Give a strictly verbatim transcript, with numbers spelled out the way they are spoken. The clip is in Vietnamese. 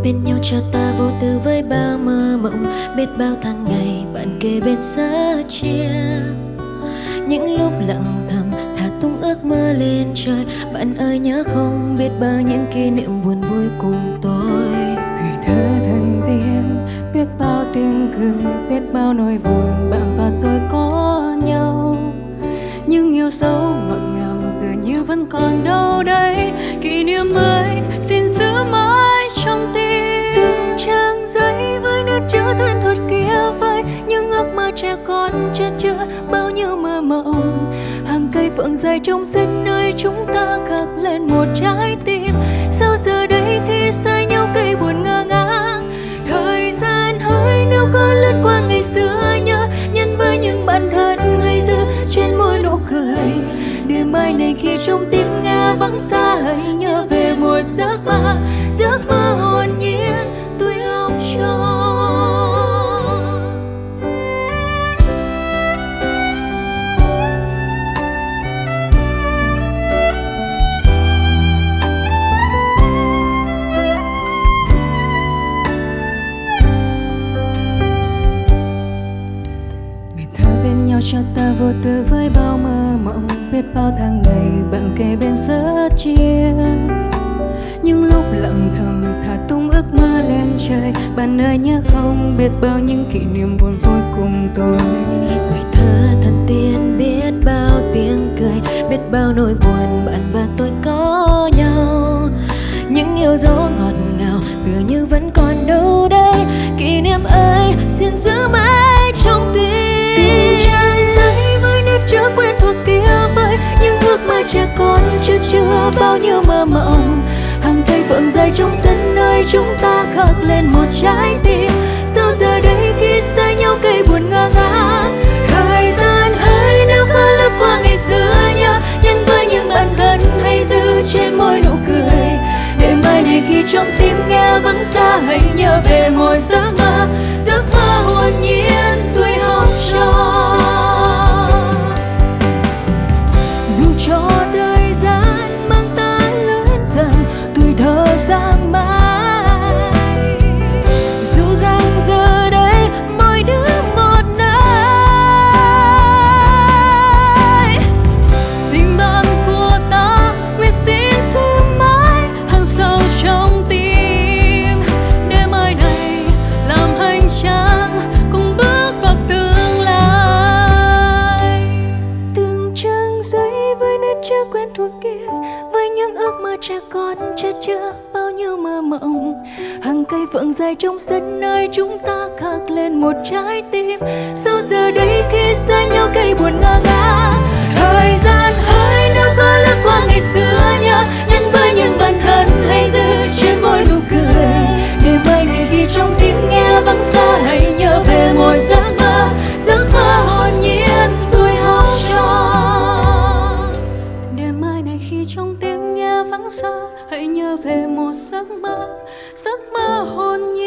bên nhau cho ta vô tư với bao mơ mộng, biết bao tháng ngày bạn kề bên sớt chia. Những lúc lặng thầm thả tung ước mơ lên trời, bạn ơi nhớ không, biết bao những kỷ niệm buồn vui cùng tôi. Tuổi thơ thần tiên, biết bao tiếng cười, biết bao nỗi buồn bạn và tôi có nhau. Nhưng yêu dấu ngọt ngào tựa như vẫn còn đâu đây, kỷ niệm ấy xin giữ mãi trong tim. Từng trang giấy với nét chữ thân thuật kia vơi, những ước mơ trẻ con chất chứa bao nhiêu mơ mộng. Hàng cây phượng dài trong xanh nơi chúng ta khắc lên một trái tim. Sao giờ đây khi xa nhau cây buồn ngơ ngác, thời gian hỡi nếu có lướt qua ngày xưa nhớ, nhân với những bạn thân hay giữ trên môi nụ cười. Để mai này khi trong tim nghe vắng xa, hãy nhớ về một giấc mơ, giấc mơ hồn nhiên tuổi học trò. Cho ta vô tư với bao mơ mộng, biết bao tháng ngày bạn kề bên sớt chia. Những lúc lặng thầm thả tung ước mơ lên trời, bạn ơi nhớ không, biết bao những kỷ niệm buồn vui cùng tôi. Tuổi thơ thần tiên, biết bao tiếng cười, biết bao nỗi buồn bạn và tôi có nhau. Những yêu dấu ngọt ngào tựa như vẫn còn đâu đây, kỷ niệm ấy xin giữ mãi trong tim. Chứa quen thuộc kia vơi, những ước mơ trẻ con chưa chứa bao nhiêu mơ mộng. Hàng cây phượng dài trong sân nơi chúng ta khắc lên một trái tim. Sao giờ đây khi xa nhau cây buồn ngơ ngác, thời gian hỡi nếu có lướt qua ngày xưa nhớ, nhân với những bạn thân hay giữ trên môi nụ cười. Để mai này khi trong tim nghe vắng xa, hãy nhớ về một giấc mơ, giấc mơ hồn nhiên tuổi học trò. Cho thời gian mang ta lớn dần, tuổi thơ xa mãi. Dù rằng giờ đây mỗi đứa một nơi, tình bạn của ta nguyện xin giữ mãi hàng sâu trong tim. Để mai này làm hành trang cùng bước vào tương lai. Từng trang giấy chưa quen thuộc kia, với những ước mơ trẻ con chất chứa bao nhiêu mơ mộng. Hàng cây phượng dài trong sân nơi chúng ta khắc lên một trái tim. Sao giờ đây khi xa nhau cây buồn ngơ ngác, thời gian hỡi nếu có lướt qua ngày xưa nhớ, nhân với những bạn thân hay giữ trên môi nụ cười. Để mai này khi trong tim nghe vắng xa, hãy nhớ về một giấc mơ, giấc mơ hồn nhiên tuổi học trò. Khi trong tim nghe vắng xa, hãy nhớ về một giấc mơ, giấc mơ hồn nhiên.